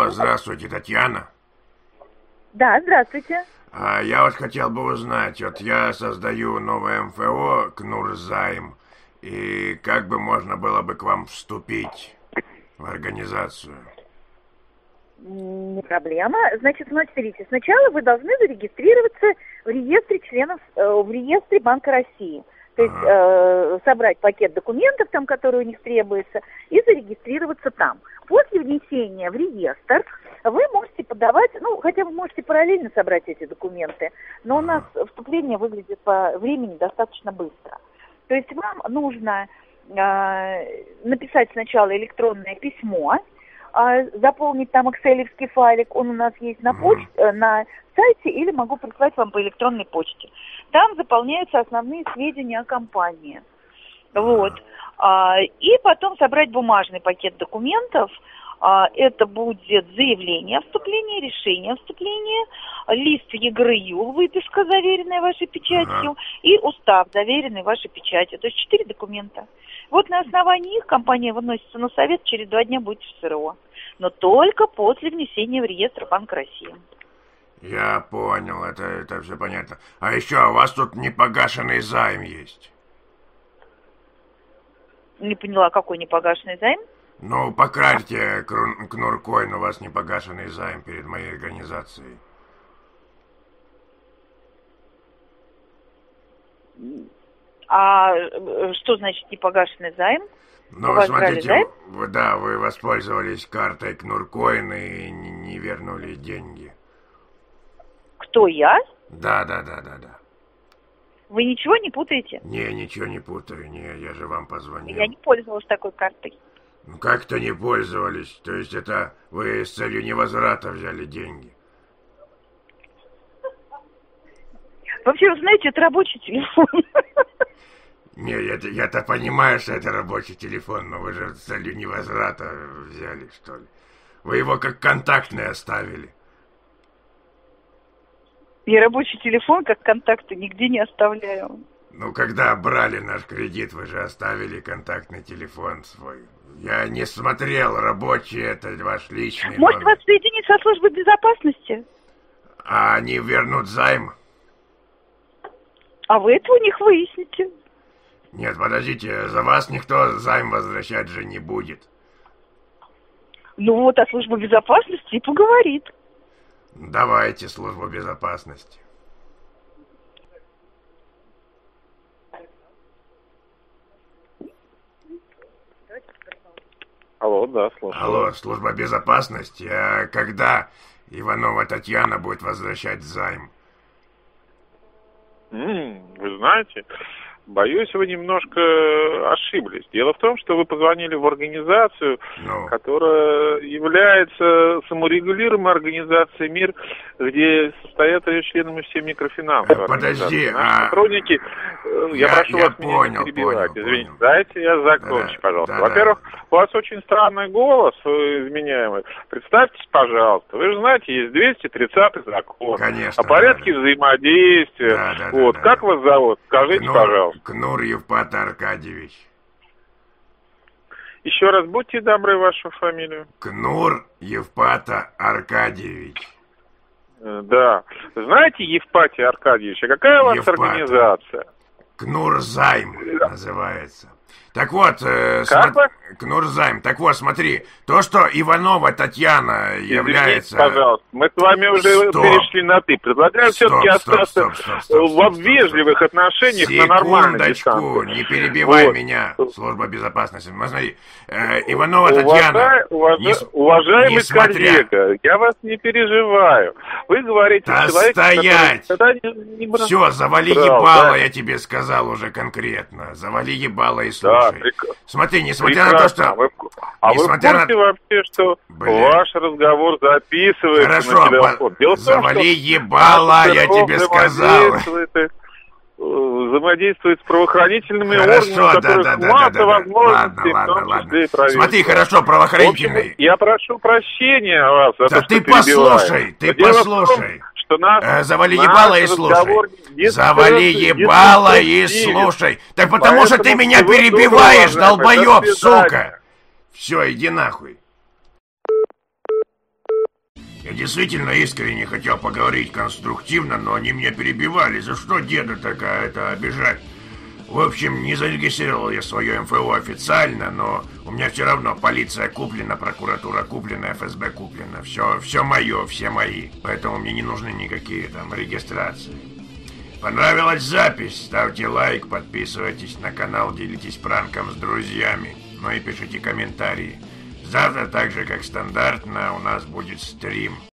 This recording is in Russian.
Алло, здравствуйте, Татьяна. Да, здравствуйте. Я вот хотел бы узнать, вот я создаю новое МФО «Кнурзайм», и как бы можно было бы к вам вступить в организацию? Не проблема. Значит, смотрите, сначала вы должны зарегистрироваться в реестре членов, в реестре Банка России. То есть собрать пакет документов, там, которые у них требуется, и зарегистрироваться там. После внесения в реестр вы можете подавать, ну, хотя вы можете параллельно собрать эти документы, но у нас вступление выглядит по времени достаточно быстро. То есть вам нужно написать сначала электронное письмо, заполнить там экселевский файлик, он у нас есть на почте, на сайте, или могу прислать вам по электронной почте. Там заполняются основные сведения о компании. Вот. И потом собрать бумажный пакет документов. Это будет заявление о вступлении, решение о вступлении, лист ЕГРЮЛ, выписка, заверенная вашей печатью, и устав, заверенный вашей печатью. То есть 4 документа. Вот на основании их компания выносится на совет, через 2 дня будет в СРО. Но только после внесения в реестр Банка России. Я понял, это все понятно. А еще у вас тут непогашенный займ есть. Не поняла, какой непогашенный займ? Ну, покажите Кнуркоин, у вас непогашенный займ перед моей организацией. А что значит непогашенный займ? Ну, смотрите, вы воспользовались картой Кнуркоин и не вернули деньги. Кто, я? Да. Вы ничего не путаете? Не, ничего не путаю, я же вам позвонил. Я не пользовалась такой картой. Ну, как-то не пользовались, то есть это вы с целью невозврата взяли деньги? Вообще, вы знаете, это рабочий телефон. Не, я-то понимаю, что это рабочий телефон, но вы же с целью невозврата взяли, что ли? Вы его как контактный оставили. Я рабочий телефон как контакты нигде не оставляю. Ну, когда брали наш кредит, вы же оставили контактный телефон свой. Я не смотрел, рабочий это ваш личный Может, номер. вас соединить со службой безопасности? А они вернут займ? А вы это у них выясните. Нет, подождите, за вас никто займ возвращать же не будет. Ну вот, а служба безопасности и поговорит. Давайте службу безопасности. Алло, да, слушаю. Алло, служба безопасности. А когда Иванова Татьяна будет возвращать займ? Вы знаете, боюсь, вы немножко ошиблись. Дело в том, что вы позвонили в организацию, которая является саморегулируемой организацией МИР, где состоят ее членами все микрофинансовые Подожди, сотрудники, я прошу вас меня не перебивать. Извините, дайте я закончу, пожалуйста. Во-первых, у вас очень странный голос изменяемый. Представьтесь, пожалуйста. Вы же знаете, есть 230-й закон о порядке взаимодействия. Как вас зовут? Скажите, пожалуйста. Кнур Евпат Аркадьевич. Еще раз будьте добры, вашу фамилию. Кнур Евпата Аркадьевич. Да. Знаете, Евпатий Аркадьевич, а какая у вас организация? Кнурзайм называется. Так вот, Кнурзайм. Так вот, смотри, то, что Иванова Татьяна является... Извините, пожалуйста, мы с вами уже перешли на «ты». Предлагаю все-таки остаться в вежливых отношениях на нормальной дистанции. Секундочку, не перебивай меня, служба безопасности. Смотри, Иванова Татьяна... Уважаемый коллега, я вас не переживаю. Вы говорите... Да стоять! Все, завали ебало, я тебе сказал уже конкретно. Завали ебало и слушай. Смотри, несмотря на то, что... вы в курсе вообще, что ваш разговор записывается на телефон? Завали ебало, я тебе сказал. Взаимодействует с правоохранительными органами, у которых масса возможностей, в том числе и правительства. Смотри, хорошо, правоохранительные. В общем, я прошу прощения вас за то, что перебиваю. Ты послушай. Завали ебало и слушай. Завали ебало и слушай. Так потому что ты меня перебиваешь, долбоеб, сука. Все, иди нахуй. Я действительно искренне хотел поговорить конструктивно, но они меня перебивали. За что деда такая это обижать? В общем, не зарегистрировал я свое МФО официально, но у меня все равно полиция куплена, прокуратура куплена, ФСБ куплена. Все мое, все мои. Поэтому мне не нужны никакие там регистрации. Понравилась запись? Ставьте лайк, подписывайтесь на канал, делитесь пранком с друзьями. Ну и пишите комментарии. Завтра, так же как стандартно, у нас будет стрим.